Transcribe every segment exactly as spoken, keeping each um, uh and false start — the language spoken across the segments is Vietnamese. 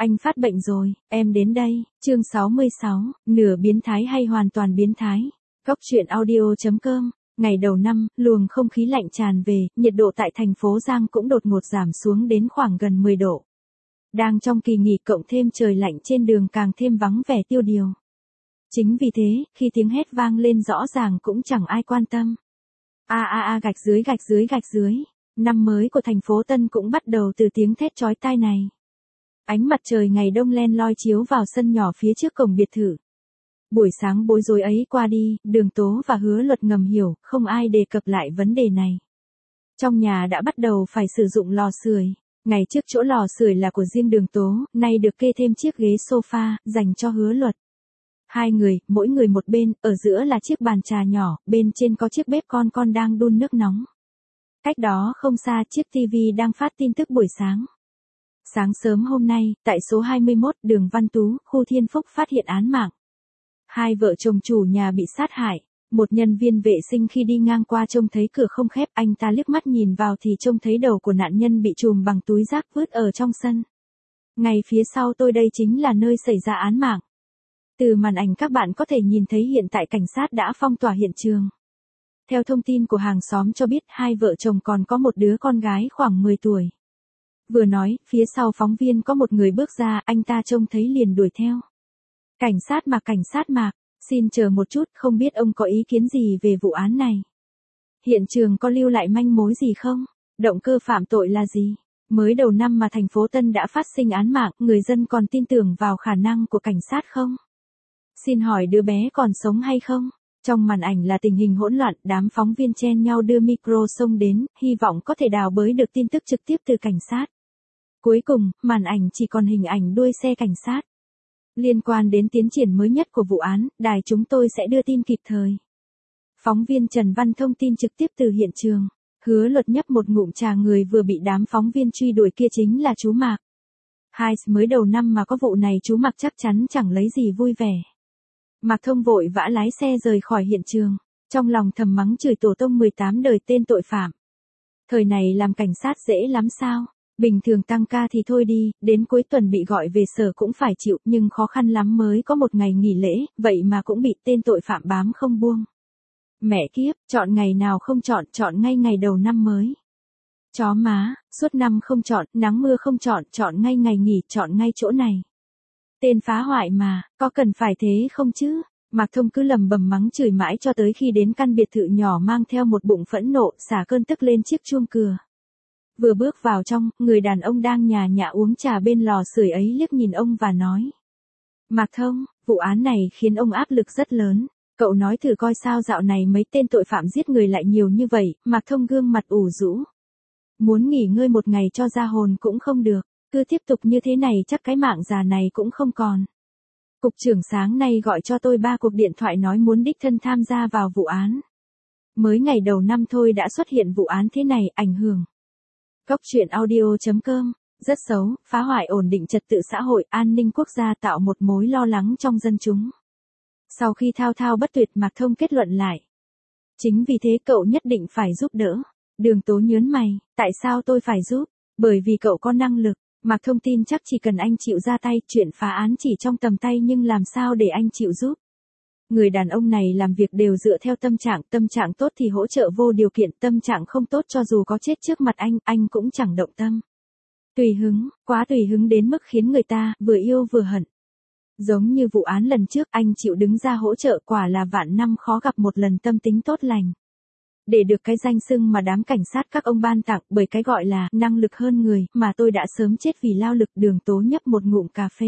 Anh phát bệnh rồi, em đến đây. Chương sáu mươi sáu, nửa biến thái hay hoàn toàn biến thái. Góc truyện audio chấm com. Ngày đầu năm, luồng không khí lạnh tràn về, nhiệt độ tại thành phố Giang cũng đột ngột giảm xuống đến khoảng gần mười độ. Đang trong kỳ nghỉ cộng thêm trời lạnh trên đường càng thêm vắng vẻ tiêu điều. Chính vì thế, khi tiếng hét vang lên rõ ràng cũng chẳng ai quan tâm. A a a gạch dưới gạch dưới gạch dưới. Năm mới của thành phố Tân cũng bắt đầu từ tiếng thét chói tai này. Ánh mặt trời ngày đông len loi chiếu vào sân nhỏ phía trước cổng biệt thự. Buổi sáng bối rối ấy qua đi, Đường Tố và Hứa Luật ngầm hiểu, không ai đề cập lại vấn đề này. Trong nhà đã bắt đầu phải sử dụng lò sưởi. Ngày trước chỗ lò sưởi là của riêng Đường Tố, nay được kê thêm chiếc ghế sofa, dành cho Hứa Luật. Hai người, mỗi người một bên, ở giữa là chiếc bàn trà nhỏ, bên trên có chiếc bếp con con đang đun nước nóng. Cách đó không xa chiếc tivi đang phát tin tức buổi sáng. Sáng sớm hôm nay, tại số hai mươi mốt đường Văn Tú, khu Thiên Phúc phát hiện án mạng. Hai vợ chồng chủ nhà bị sát hại. Một nhân viên vệ sinh khi đi ngang qua trông thấy cửa không khép, anh ta liếc mắt nhìn vào thì trông thấy đầu của nạn nhân bị trùm bằng túi rác vứt ở trong sân. Ngay phía sau tôi đây chính là nơi xảy ra án mạng. Từ màn ảnh các bạn có thể nhìn thấy hiện tại cảnh sát đã phong tỏa hiện trường. Theo thông tin của hàng xóm cho biết hai vợ chồng còn có một đứa con gái khoảng mười tuổi. Vừa nói, phía sau phóng viên có một người bước ra, anh ta trông thấy liền đuổi theo. Cảnh sát Mạc, cảnh sát Mạc, xin chờ một chút, không biết ông có ý kiến gì về vụ án này? Hiện trường có lưu lại manh mối gì không? Động cơ phạm tội là gì? Mới đầu năm mà thành phố Tân đã phát sinh án mạng, người dân còn tin tưởng vào khả năng của cảnh sát không? Xin hỏi đứa bé còn sống hay không? Trong màn ảnh là tình hình hỗn loạn, đám phóng viên chen nhau đưa micro xông đến, hy vọng có thể đào bới được tin tức trực tiếp từ cảnh sát. Cuối cùng, màn ảnh chỉ còn hình ảnh đuôi xe cảnh sát. Liên quan đến tiến triển mới nhất của vụ án, đài chúng tôi sẽ đưa tin kịp thời. Phóng viên Trần Văn thông tin trực tiếp từ hiện trường. Hứa Luật nhấp một ngụm trà, người vừa bị đám phóng viên truy đuổi kia chính là chú Mạc. Hai, mới đầu năm mà có vụ này chú Mạc chắc chắn chẳng lấy gì vui vẻ. Mạc Thông vội vã lái xe rời khỏi hiện trường, trong lòng thầm mắng chửi tổ tông mười tám đời tên tội phạm. Thời này làm cảnh sát dễ lắm sao? Bình thường tăng ca thì thôi đi, đến cuối tuần bị gọi về sở cũng phải chịu, nhưng khó khăn lắm mới có một ngày nghỉ lễ, vậy mà cũng bị tên tội phạm bám không buông. Mẹ kiếp, chọn ngày nào không chọn, chọn ngay ngày đầu năm mới. Chó má, suốt năm không chọn, nắng mưa không chọn, chọn ngay ngày nghỉ, chọn ngay chỗ này. Tên phá hoại mà, có cần phải thế không chứ? Mạc Thông cứ lầm bầm mắng chửi mãi cho tới khi đến căn biệt thự nhỏ mang theo một bụng phẫn nộ, xả cơn tức lên chiếc chuông cửa. Vừa bước vào trong, người đàn ông đang nhà nhã uống trà bên lò sưởi ấy liếc nhìn ông và nói. Mạc Thông, vụ án này khiến ông áp lực rất lớn. Cậu nói thử coi sao dạo này mấy tên tội phạm giết người lại nhiều như vậy. Mạc Thông gương mặt ủ rũ. Muốn nghỉ ngơi một ngày cho ra hồn cũng không được. Cứ tiếp tục như thế này chắc cái mạng già này cũng không còn. Cục trưởng sáng nay gọi cho tôi ba cuộc điện thoại nói muốn đích thân tham gia vào vụ án. Mới ngày đầu năm thôi đã xuất hiện vụ án thế này, ảnh hưởng. Góc truyện audio chấm com, rất xấu, phá hoại ổn định trật tự xã hội, an ninh quốc gia, tạo một mối lo lắng trong dân chúng. Sau khi thao thao bất tuyệt, Mạc Thông kết luận lại. Chính vì thế cậu nhất định phải giúp đỡ. Đường Tố nhớn mày, tại sao tôi phải giúp? Bởi vì cậu có năng lực. Mạc Thông tin chắc chỉ cần anh chịu ra tay, chuyện phá án chỉ trong tầm tay, nhưng làm sao để anh chịu giúp? Người đàn ông này làm việc đều dựa theo tâm trạng, tâm trạng tốt thì hỗ trợ vô điều kiện, tâm trạng không tốt cho dù có chết trước mặt anh, anh cũng chẳng động tâm. Tùy hứng, quá tùy hứng đến mức khiến người ta vừa yêu vừa hận. Giống như vụ án lần trước, anh chịu đứng ra hỗ trợ, quả là vạn năm khó gặp một lần tâm tính tốt lành. Để được cái danh xưng mà đám cảnh sát các ông ban tặng, bởi cái gọi là năng lực hơn người, mà tôi đã sớm chết vì lao lực. Đường Tố nhấp một ngụm cà phê.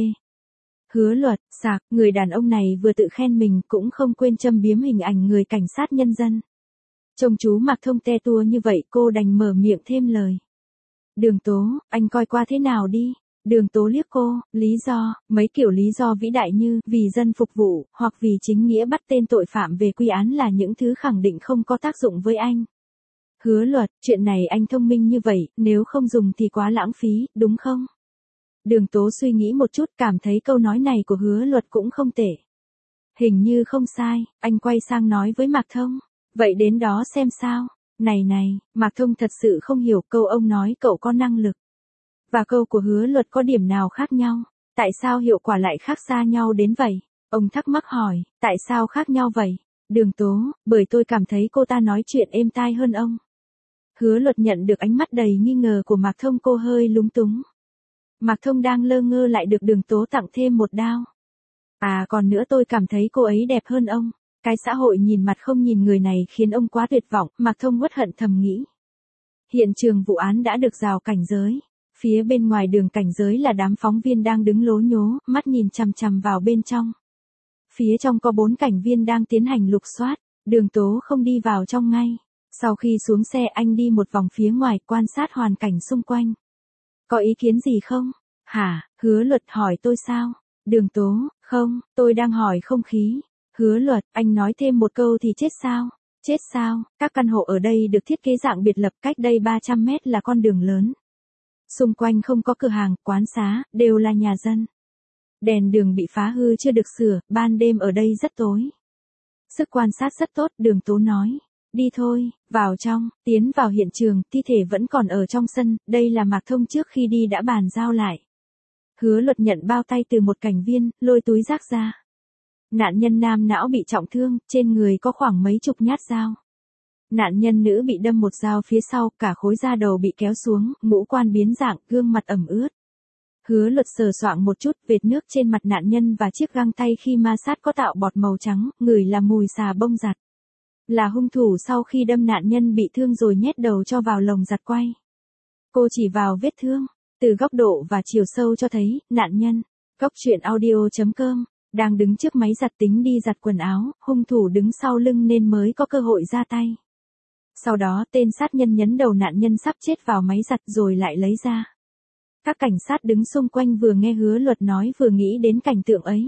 Hứa Luật, sạc, người đàn ông này vừa tự khen mình cũng không quên châm biếm hình ảnh người cảnh sát nhân dân. Trông chú Mạc Thông te tua như vậy, cô đành mở miệng thêm lời. Đường Tố, anh coi qua thế nào đi. Đường Tố liếc cô, lý do, mấy kiểu lý do vĩ đại như vì dân phục vụ, hoặc vì chính nghĩa bắt tên tội phạm về quy án là những thứ khẳng định không có tác dụng với anh. Hứa Luật, chuyện này anh thông minh như vậy, nếu không dùng thì quá lãng phí, đúng không? Đường Tố suy nghĩ một chút, cảm thấy câu nói này của Hứa Luật cũng không tệ. Hình như không sai, anh quay sang nói với Mạc Thông. Vậy đến đó xem sao. Này này, Mạc Thông thật sự không hiểu câu ông nói cậu có năng lực. Và câu của Hứa Luật có điểm nào khác nhau. Tại sao hiệu quả lại khác xa nhau đến vậy? Ông thắc mắc hỏi, tại sao khác nhau vậy? Đường Tố, bởi tôi cảm thấy cô ta nói chuyện êm tai hơn ông. Hứa Luật nhận được ánh mắt đầy nghi ngờ của Mạc Thông, cô hơi lúng túng. Mạc Thông đang lơ ngơ lại được Đường Tố tặng thêm một đao. À còn nữa tôi cảm thấy cô ấy đẹp hơn ông. Cái xã hội nhìn mặt không nhìn người này khiến ông quá tuyệt vọng, Mạc Thông uất hận thầm nghĩ. Hiện trường vụ án đã được rào cảnh giới. Phía bên ngoài đường cảnh giới là đám phóng viên đang đứng lố nhố, mắt nhìn chằm chằm vào bên trong. Phía trong có bốn cảnh viên đang tiến hành lục soát, Đường Tố không đi vào trong ngay. Sau khi xuống xe anh đi một vòng phía ngoài quan sát hoàn cảnh xung quanh. Có ý kiến gì không? Hả, Hứa Luật hỏi tôi sao? Đường Tố, không, tôi đang hỏi không khí. Hứa Luật, anh nói thêm một câu thì chết sao? Chết sao? Các căn hộ ở đây được thiết kế dạng biệt lập, cách đây ba trăm mét là con đường lớn. Xung quanh không có cửa hàng, quán xá, đều là nhà dân. Đèn đường bị phá hư chưa được sửa, ban đêm ở đây rất tối. Sức quan sát rất tốt, Đường Tố nói. Đi thôi, vào trong, tiến vào hiện trường, thi thể vẫn còn ở trong sân, đây là Mạc Thông trước khi đi đã bàn giao lại. Hứa Luật nhận bao tay từ một cảnh viên, lôi túi rác ra. Nạn nhân nam não bị trọng thương, trên người có khoảng mấy chục nhát dao. Nạn nhân nữ bị đâm một dao phía sau, cả khối da đầu bị kéo xuống, ngũ quan biến dạng, gương mặt ẩm ướt. Hứa Luật sờ soạng một chút, vệt nước trên mặt nạn nhân và chiếc găng tay khi ma sát có tạo bọt màu trắng, ngửi là mùi xà bông giặt. Là hung thủ sau khi đâm nạn nhân bị thương rồi nhét đầu cho vào lồng giặt quay. Cô chỉ vào vết thương, từ góc độ và chiều sâu cho thấy, nạn nhân. Góc truyện audio chấm com, đang đứng trước máy giặt tính đi giặt quần áo, hung thủ đứng sau lưng nên mới có cơ hội ra tay. Sau đó tên sát nhân nhấn đầu nạn nhân sắp chết vào máy giặt rồi lại lấy ra. Các cảnh sát đứng xung quanh vừa nghe Hứa Luật nói vừa nghĩ đến cảnh tượng ấy.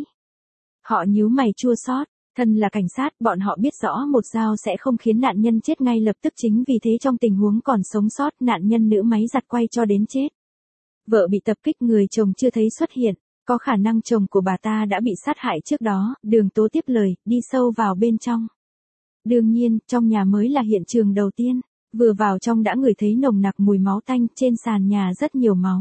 Họ nhíu mày chua xót, thân là cảnh sát bọn họ biết rõ một dao sẽ không khiến nạn nhân chết ngay lập tức, chính vì thế trong tình huống còn sống sót nạn nhân nữ máy giặt quay cho đến chết. Vợ bị tập kích, người chồng chưa thấy xuất hiện, có khả năng chồng của bà ta đã bị sát hại trước đó, Đường Tố tiếp lời, đi sâu vào bên trong. Đương nhiên, trong nhà mới là hiện trường đầu tiên, vừa vào trong đã ngửi thấy nồng nặc mùi máu tanh, trên sàn nhà rất nhiều máu.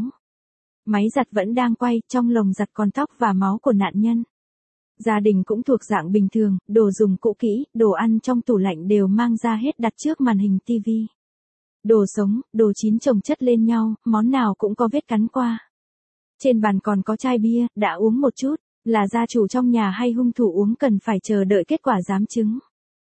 Máy giặt vẫn đang quay, trong lồng giặt còn tóc và máu của nạn nhân. Gia đình cũng thuộc dạng bình thường, đồ dùng cũ kỹ, đồ ăn trong tủ lạnh đều mang ra hết đặt trước màn hình tivi. Đồ sống, đồ chín chồng chất lên nhau, món nào cũng có vết cắn qua. Trên bàn còn có chai bia, đã uống một chút, là gia chủ trong nhà hay hung thủ uống cần phải chờ đợi kết quả giám chứng.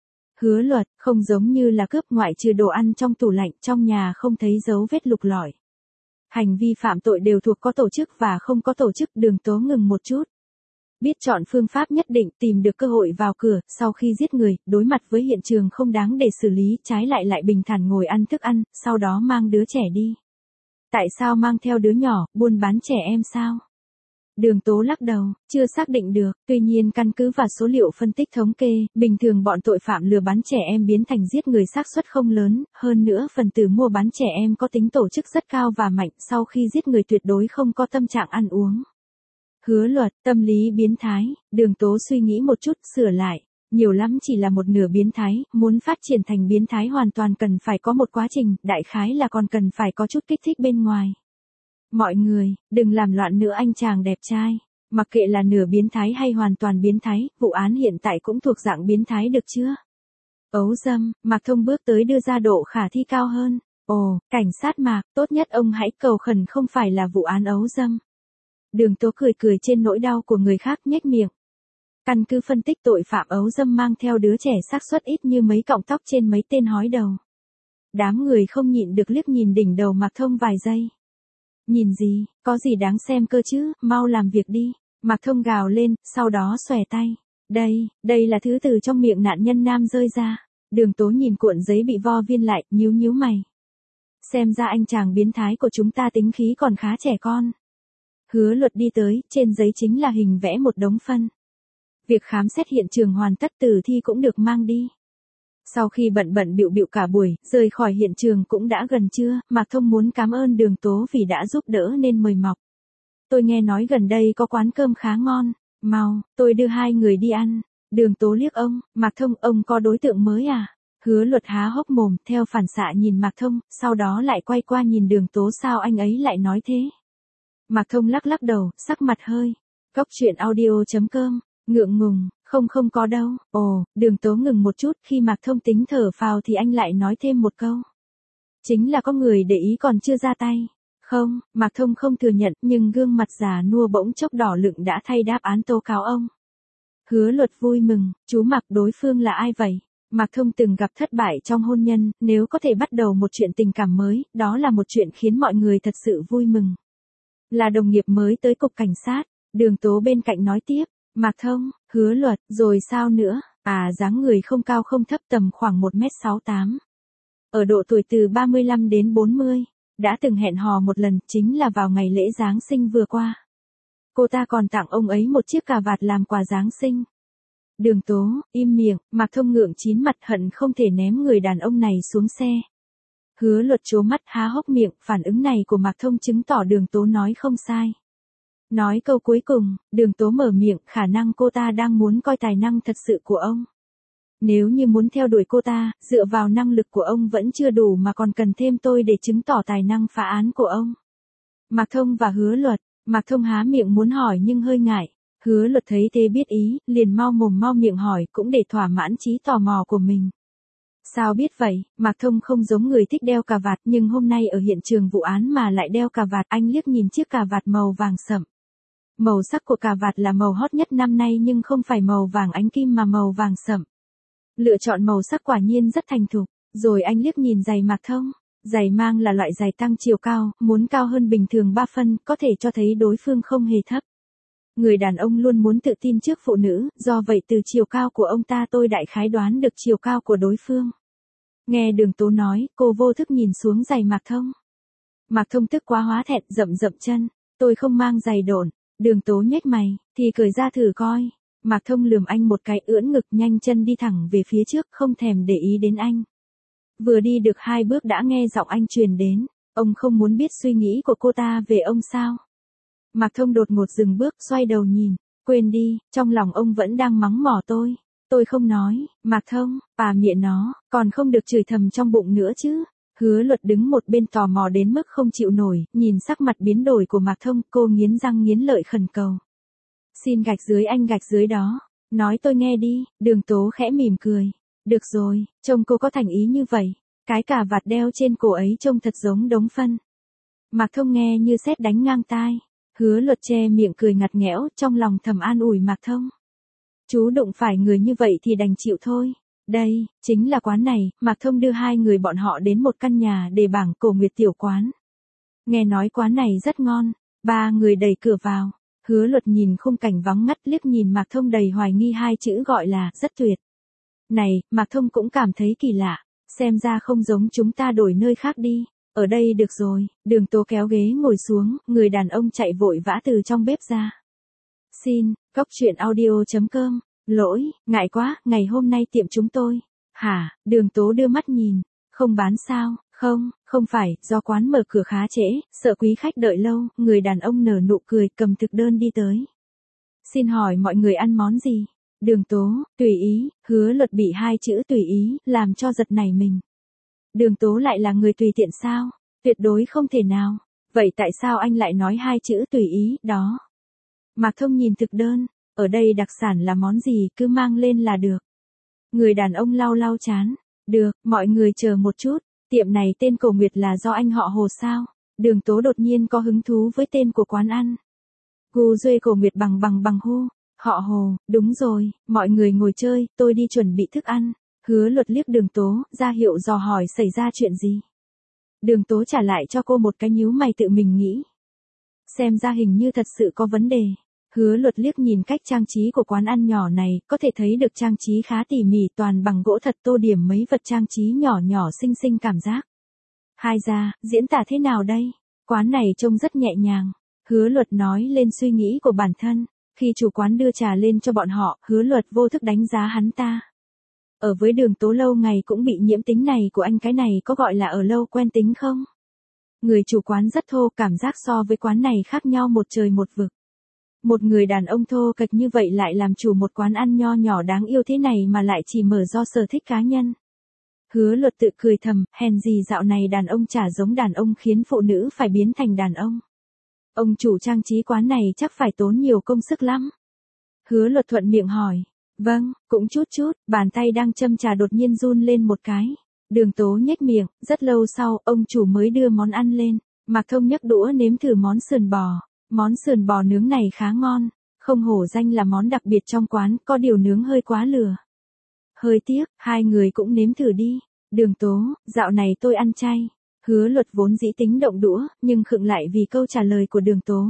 Hứa Luật, không giống như là cướp, ngoại trừ đồ ăn trong tủ lạnh, trong nhà không thấy dấu vết lục lọi. Hành vi phạm tội đều thuộc có tổ chức và không có tổ chức. Đường Tố ngừng một chút. Biết chọn phương pháp nhất định, tìm được cơ hội vào cửa, sau khi giết người, đối mặt với hiện trường không đáng để xử lý, trái lại lại bình thản ngồi ăn thức ăn, sau đó mang đứa trẻ đi. Tại sao mang theo đứa nhỏ, buôn bán trẻ em sao? Đường Tố lắc đầu, chưa xác định được, tuy nhiên căn cứ vào số liệu phân tích thống kê, bình thường bọn tội phạm lừa bán trẻ em biến thành giết người xác suất không lớn, hơn nữa phần tử mua bán trẻ em có tính tổ chức rất cao và mạnh, sau khi giết người tuyệt đối không có tâm trạng ăn uống. Hứa Luật, tâm lý biến thái, Đường Tố suy nghĩ một chút, sửa lại, nhiều lắm chỉ là một nửa biến thái, muốn phát triển thành biến thái hoàn toàn cần phải có một quá trình, đại khái là còn cần phải có chút kích thích bên ngoài. Mọi người, đừng làm loạn nữa anh chàng đẹp trai. Mặc kệ là nửa biến thái hay hoàn toàn biến thái, vụ án hiện tại cũng thuộc dạng biến thái được chưa? Ấu dâm, Mạc Thông bước tới đưa ra độ khả thi cao hơn. Ồ, cảnh sát Mạc, tốt nhất ông hãy cầu khẩn không phải là vụ án ấu dâm. Đường Tố cười cười trên nỗi đau của người khác, nhếch miệng. Căn cứ phân tích tội phạm ấu dâm mang theo đứa trẻ xác suất ít như mấy cọng tóc trên mấy tên hói đầu. Đám người không nhịn được liếc nhìn đỉnh đầu Mạc Thông vài giây. Nhìn gì, có gì đáng xem cơ chứ, mau làm việc đi. Mạc Thông gào lên, sau đó xòe tay. Đây, đây là thứ từ trong miệng nạn nhân nam rơi ra. Đường Tố nhìn cuộn giấy bị vo viên lại, nhíu nhíu mày. Xem ra anh chàng biến thái của chúng ta tính khí còn khá trẻ con. Hứa Luật đi tới, trên giấy chính là hình vẽ một đống phân. Việc khám xét hiện trường hoàn tất, tử thi cũng được mang đi. Sau khi bận bận bịu bịu cả buổi, rời khỏi hiện trường cũng đã gần trưa, Mạc Thông muốn cảm ơn Đường Tố vì đã giúp đỡ nên mời mọc. Tôi nghe nói gần đây có quán cơm khá ngon, mau, tôi đưa hai người đi ăn. Đường Tố liếc ông, Mạc Thông, ông có đối tượng mới à? Hứa Luật há hốc mồm, theo phản xạ nhìn Mạc Thông, sau đó lại quay qua nhìn Đường Tố, sao anh ấy lại nói thế? Mạc Thông lắc lắc đầu, sắc mặt hơi. Cóc truyện audio.com, ngượng ngùng, không không có đâu. Ồ, Đường Tố ngừng một chút, khi Mạc Thông tính thở phào thì anh lại nói thêm một câu. Chính là có người để ý còn chưa ra tay. Không, Mạc Thông không thừa nhận, nhưng gương mặt già nua bỗng chốc đỏ lựng đã thay đáp án tố cáo ông. Hứa Luật vui mừng, chú Mạc, đối phương là ai vậy? Mạc Thông từng gặp thất bại trong hôn nhân, nếu có thể bắt đầu một chuyện tình cảm mới, đó là một chuyện khiến mọi người thật sự vui mừng. Là đồng nghiệp mới tới cục cảnh sát, Đường Tố bên cạnh nói tiếp, Mạc Thông, Hứa Luật, rồi sao nữa? À, dáng người không cao không thấp, tầm khoảng một mét sáu tám. Ở độ tuổi từ ba mươi lăm đến bốn mươi, đã từng hẹn hò một lần, chính là vào ngày lễ Giáng sinh vừa qua. Cô ta còn tặng ông ấy một chiếc cà vạt làm quà Giáng sinh. Đường Tố, im miệng, Mạc Thông ngượng chín mặt, hận không thể ném người đàn ông này xuống xe. Hứa Luật trố mắt há hốc miệng, phản ứng này của Mạc Thông chứng tỏ Đường Tố nói không sai. Nói câu cuối cùng, Đường Tố mở miệng, khả năng cô ta đang muốn coi tài năng thật sự của ông. Nếu như muốn theo đuổi cô ta, dựa vào năng lực của ông vẫn chưa đủ mà còn cần thêm tôi để chứng tỏ tài năng phá án của ông. Mạc Thông và Hứa Luật, Mạc Thông há miệng muốn hỏi nhưng hơi ngại. Hứa Luật thấy thế biết ý, liền mau mồm mau miệng hỏi, cũng để thỏa mãn trí tò mò của mình. Sao biết vậy? Mạc Thông không giống người thích đeo cà vạt, nhưng hôm nay ở hiện trường vụ án mà lại đeo cà vạt. Anh liếc nhìn chiếc cà vạt màu vàng sậm. Màu sắc của cà vạt là màu hot nhất năm nay, nhưng không phải màu vàng ánh kim mà màu vàng sậm. Lựa chọn màu sắc quả nhiên rất thành thục. Rồi anh liếc nhìn giày Mạc Thông. Giày mang là loại giày tăng chiều cao, muốn cao hơn bình thường ba phân, có thể cho thấy đối phương không hề thấp. Người đàn ông luôn muốn tự tin trước phụ nữ, do vậy từ chiều cao của ông ta tôi đại khái đoán được chiều cao của đối phương. Nghe Đường Tố nói, cô vô thức nhìn xuống giày Mạc Thông. Mạc Thông tức quá hóa thẹn, rậm rậm chân, tôi không mang giày độn. Đường Tố nhếch mày, thì cởi ra thử coi. Mạc Thông lườm anh một cái, ưỡn ngực nhanh chân đi thẳng về phía trước, không thèm để ý đến anh. Vừa đi được hai bước đã nghe giọng anh truyền đến, ông không muốn biết suy nghĩ của cô ta về ông sao? Mạc Thông đột ngột dừng bước, xoay đầu nhìn, quên đi, trong lòng ông vẫn đang mắng mỏ tôi. Tôi không nói, Mạc Thông, bà mẹ nó, còn không được chửi thầm trong bụng nữa chứ. Hứa Luật đứng một bên tò mò đến mức không chịu nổi, nhìn sắc mặt biến đổi của Mạc Thông, cô nghiến răng nghiến lợi khẩn cầu. Xin gạch dưới anh gạch dưới đó, nói tôi nghe đi. Đường Tố khẽ mỉm cười. Được rồi, trông cô có thành ý như vậy, cái cà vạt đeo trên cổ ấy trông thật giống đống phân. Mạc Thông nghe như sét đánh ngang tai. Hứa Luật che miệng cười ngặt nghẽo, trong lòng thầm an ủi Mạc Thông. Chú đụng phải người như vậy thì đành chịu thôi. Đây, chính là quán này. Mạc Thông đưa hai người bọn họ đến một căn nhà đề bảng Cổ Nguyệt tiểu quán. Nghe nói quán này rất ngon. Ba người đẩy cửa vào. Hứa Luật nhìn khung cảnh vắng ngắt, liếc nhìn Mạc Thông đầy hoài nghi hai chữ gọi là rất tuyệt. Này, Mạc Thông cũng cảm thấy kỳ lạ. Xem ra không giống chúng ta, đổi nơi khác đi. Ở đây được rồi. Đường Tố kéo ghế ngồi xuống, người đàn ông chạy vội vã từ trong bếp ra. Xin, cóc truyện audio.com, lỗi, ngại quá, ngày hôm nay tiệm chúng tôi. Hả? Đường Tố đưa mắt nhìn. Không bán sao? Không, không phải, do quán mở cửa khá trễ, sợ quý khách đợi lâu. Người đàn ông nở nụ cười, cầm thực đơn đi tới. Xin hỏi mọi người ăn món gì? Đường Tố, tùy ý. Hứa Luật bị hai chữ tùy ý, làm cho giật nảy mình. Đường Tố lại là người tùy tiện sao? Tuyệt đối không thể nào. Vậy tại sao anh lại nói hai chữ tùy ý, đó? Mạc Thông nhìn thực đơn, ở đây đặc sản là món gì, cứ mang lên là được. Người đàn ông lau lau chán. Được, mọi người chờ một chút, tiệm này tên Cổ Nguyệt là do anh họ Hồ sao? Đường Tố đột nhiên có hứng thú với tên của quán ăn. Gu Duê Cổ Nguyệt bằng bằng bằng hu. Họ Hồ, đúng rồi, mọi người ngồi chơi, tôi đi chuẩn bị thức ăn. Hứa Luật liếc Đường Tố, ra hiệu dò hỏi xảy ra chuyện gì. Đường Tố trả lại cho cô một cái nhíu mày, tự mình nghĩ. Xem ra hình như thật sự có vấn đề. Hứa Luật liếc nhìn cách trang trí của quán ăn nhỏ này, có thể thấy được trang trí khá tỉ mỉ, toàn bằng gỗ thật, tô điểm mấy vật trang trí nhỏ nhỏ xinh xinh cảm giác. Hai ra, diễn tả thế nào đây? Quán này trông rất nhẹ nhàng. Hứa Luật nói lên suy nghĩ của bản thân. Khi chủ quán đưa trà lên cho bọn họ, Hứa Luật vô thức đánh giá hắn ta. Ở với Đường Tố lâu ngày cũng bị nhiễm tính này của anh, cái này có gọi là ở lâu quen tính không? Người chủ quán rất thô, cảm giác so với quán này khác nhau một trời một vực. Một người đàn ông thô kệch như vậy lại làm chủ một quán ăn nho nhỏ đáng yêu thế này mà lại chỉ mở do sở thích cá nhân. Hứa Luật tự cười thầm, hèn gì dạo này đàn ông chả giống đàn ông, khiến phụ nữ phải biến thành đàn ông. Ông chủ trang trí quán này chắc phải tốn nhiều công sức lắm. Hứa Luật thuận miệng hỏi. Vâng, cũng chút chút, bàn tay đang châm trà đột nhiên run lên một cái. Đường Tố nhếch miệng, rất lâu sau, ông chủ mới đưa món ăn lên. Mạc Thông nhấc đũa nếm thử món sườn bò. Món sườn bò nướng này khá ngon, không hổ danh là món đặc biệt trong quán, có điều nướng hơi quá lừa. Hơi tiếc, hai người cũng nếm thử đi. Đường Tố, dạo này tôi ăn chay. Hứa Luật vốn dĩ tính động đũa, nhưng khựng lại vì câu trả lời của Đường Tố.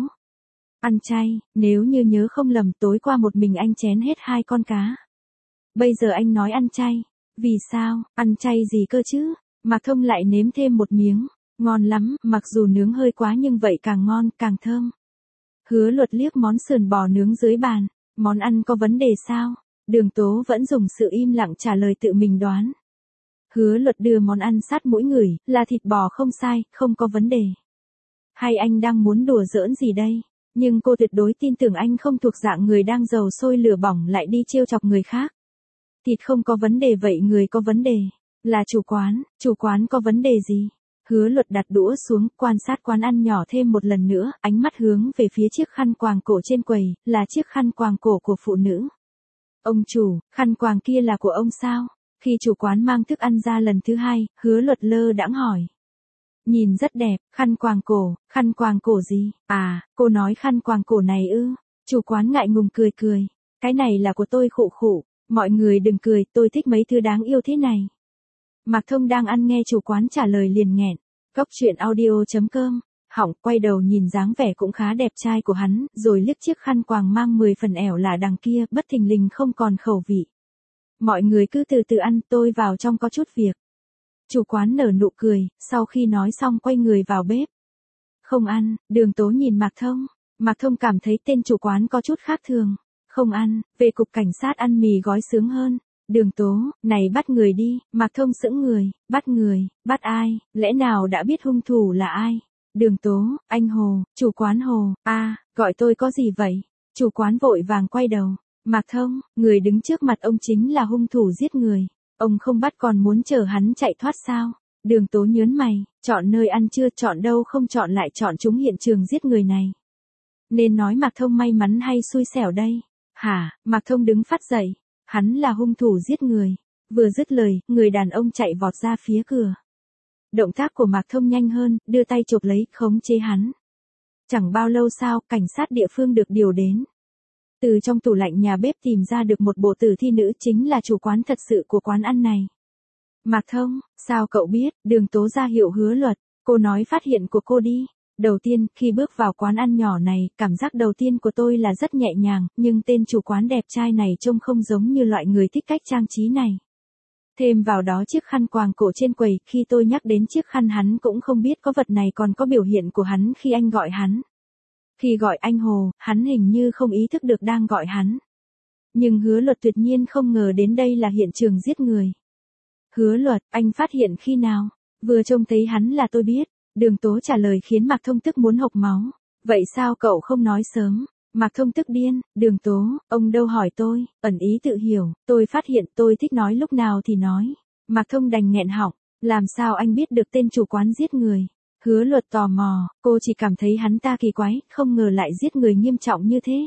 Ăn chay, nếu như nhớ không lầm tối qua một mình anh chén hết hai con cá. Bây giờ anh nói ăn chay. Vì sao, ăn chay gì cơ chứ? Mạc Thông lại nếm thêm một miếng. Ngon lắm, mặc dù nướng hơi quá nhưng vậy càng ngon, càng thơm. Hứa Luật liếc món sườn bò nướng dưới bàn. Món ăn có vấn đề sao? Đường Tố vẫn dùng sự im lặng trả lời tự mình đoán. Hứa Luật đưa món ăn sát mũi người, là thịt bò không sai, không có vấn đề. Hay anh đang muốn đùa giỡn gì đây? Nhưng cô tuyệt đối tin tưởng anh không thuộc dạng người đang dầu sôi lửa bỏng lại đi trêu chọc người khác. Thịt không có vấn đề vậy người có vấn đề. Là chủ quán, chủ quán có vấn đề gì? Hứa Luật đặt đũa xuống, quan sát quán ăn nhỏ thêm một lần nữa, ánh mắt hướng về phía chiếc khăn quàng cổ trên quầy, là chiếc khăn quàng cổ của phụ nữ. Ông chủ, khăn quàng kia là của ông sao? Khi chủ quán mang thức ăn ra lần thứ hai, Hứa Luật lơ đãng hỏi. Nhìn rất đẹp, khăn quàng cổ, khăn quàng cổ gì? À, cô nói khăn quàng cổ này ư? Chủ quán ngại ngùng cười cười. Cái này là của tôi khụ khụ, mọi người đừng cười, tôi thích mấy thứ đáng yêu thế này. Mạc Thông đang ăn nghe chủ quán trả lời liền nghẹn. Góc truyện audio chấm com, hỏng, quay đầu nhìn dáng vẻ cũng khá đẹp trai của hắn, rồi liếc chiếc khăn quàng mang mười phần ẻo lả đằng kia, bất thình lình không còn khẩu vị. Mọi người cứ từ từ ăn, tôi vào trong có chút việc. Chủ quán nở nụ cười, sau khi nói xong quay người vào bếp. Không ăn, Đường Tố nhìn Mạc Thông. Mạc Thông cảm thấy tên chủ quán có chút khác thường. Không ăn, về cục cảnh sát ăn mì gói sướng hơn. Đường Tố, này bắt người đi. Mạc Thông sững người. Bắt người, bắt ai, lẽ nào đã biết hung thủ là ai? Đường Tố, anh Hồ, chủ quán Hồ. A, à, gọi tôi có gì vậy? Chủ quán vội vàng quay đầu. Mạc Thông, người đứng trước mặt ông chính là hung thủ giết người. Ông không bắt còn muốn chờ hắn chạy thoát sao? Đường Tố nhớn mày, chọn nơi ăn chưa, chọn đâu không chọn lại chọn trúng hiện trường giết người này. Nên nói Mạc Thông may mắn hay xui xẻo đây? Hả? Mạc Thông đứng phát dậy. Hắn là hung thủ giết người. Vừa dứt lời, người đàn ông chạy vọt ra phía cửa. Động tác của Mạc Thông nhanh hơn, đưa tay chộp lấy, khống chế hắn. Chẳng bao lâu sau, cảnh sát địa phương được điều đến. Từ trong tủ lạnh nhà bếp tìm ra được một bộ tử thi nữ chính là chủ quán thật sự của quán ăn này. Mạc Thông, sao cậu biết? Đường Tố ra hiệu Hứa Luật. Cô nói phát hiện của cô đi. Đầu tiên, khi bước vào quán ăn nhỏ này, cảm giác đầu tiên của tôi là rất nhẹ nhàng, nhưng tên chủ quán đẹp trai này trông không giống như loại người thích cách trang trí này. Thêm vào đó chiếc khăn quàng cổ trên quầy, khi tôi nhắc đến chiếc khăn hắn cũng không biết có vật này còn có biểu hiện của hắn khi anh gọi hắn. Khi gọi anh Hồ, hắn hình như không ý thức được đang gọi hắn. Nhưng Hứa Luật tuyệt nhiên không ngờ đến đây là hiện trường giết người. Hứa Luật, anh phát hiện khi nào? Vừa trông thấy hắn là tôi biết. Đường Tố trả lời khiến Mạc Thông tức muốn hộc máu. Vậy sao cậu không nói sớm? Mạc Thông tức điên. Đường Tố, ông đâu hỏi tôi, ẩn ý tự hiểu, tôi phát hiện tôi thích nói lúc nào thì nói. Mạc Thông đành nghẹn họng. Làm sao anh biết được tên chủ quán giết người? Hứa Luật tò mò, cô chỉ cảm thấy hắn ta kỳ quái, không ngờ lại giết người nghiêm trọng như thế.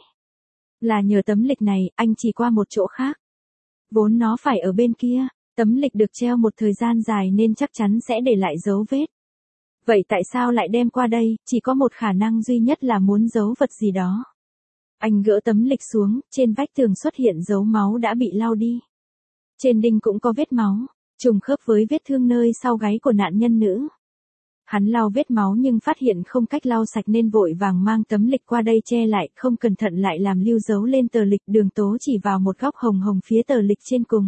Là nhờ tấm lịch này, anh chỉ qua một chỗ khác. Vốn nó phải ở bên kia, tấm lịch được treo một thời gian dài nên chắc chắn sẽ để lại dấu vết. Vậy tại sao lại đem qua đây, chỉ có một khả năng duy nhất là muốn giấu vật gì đó. Anh gỡ tấm lịch xuống, trên vách tường xuất hiện dấu máu đã bị lau đi. Trên đinh cũng có vết máu, trùng khớp với vết thương nơi sau gáy của nạn nhân nữ. Hắn lau vết máu nhưng phát hiện không cách lau sạch nên vội vàng mang tấm lịch qua đây che lại, không cẩn thận lại làm lưu dấu lên tờ lịch. Đường Tố chỉ vào một góc hồng hồng phía tờ lịch trên cùng.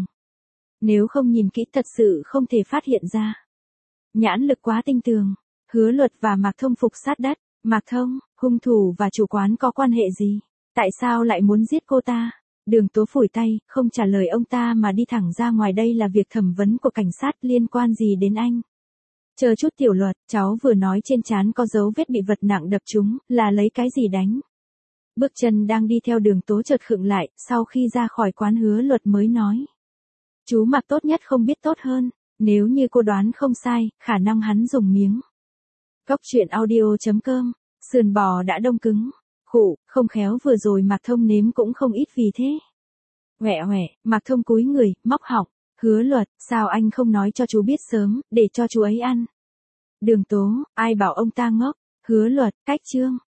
Nếu không nhìn kỹ thật sự không thể phát hiện ra. Nhãn lực quá tinh tường. Hứa Luật và Mạc Thông phục sát đất. Mạc Thông, hung thủ và chủ quán có quan hệ gì? Tại sao lại muốn giết cô ta? Đường Tố phủi tay, không trả lời ông ta mà đi thẳng ra ngoài. Đây là việc thẩm vấn của cảnh sát, liên quan gì đến anh? Chờ chút Tiểu Luật, cháu vừa nói trên trán có dấu vết bị vật nặng đập trúng, là lấy cái gì đánh? Bước chân đang đi theo Đường Tố chợt khựng lại, sau khi ra khỏi quán Hứa Luật mới nói. Chú Mạc tốt nhất không biết tốt hơn, nếu như cô đoán không sai, khả năng hắn dùng miếng. Góc truyện audio chấm com Sườn bò đã đông cứng. Khụ, không khéo vừa rồi Mạc Thông nếm cũng không ít vì thế. Hoẹ hoẹ, Mạc Thông cúi người, móc họng. Hứa Luật, sao anh không nói cho chú biết sớm, để cho chú ấy ăn. Đường Tố, ai bảo ông ta ngốc. Hứa Luật, cách chương.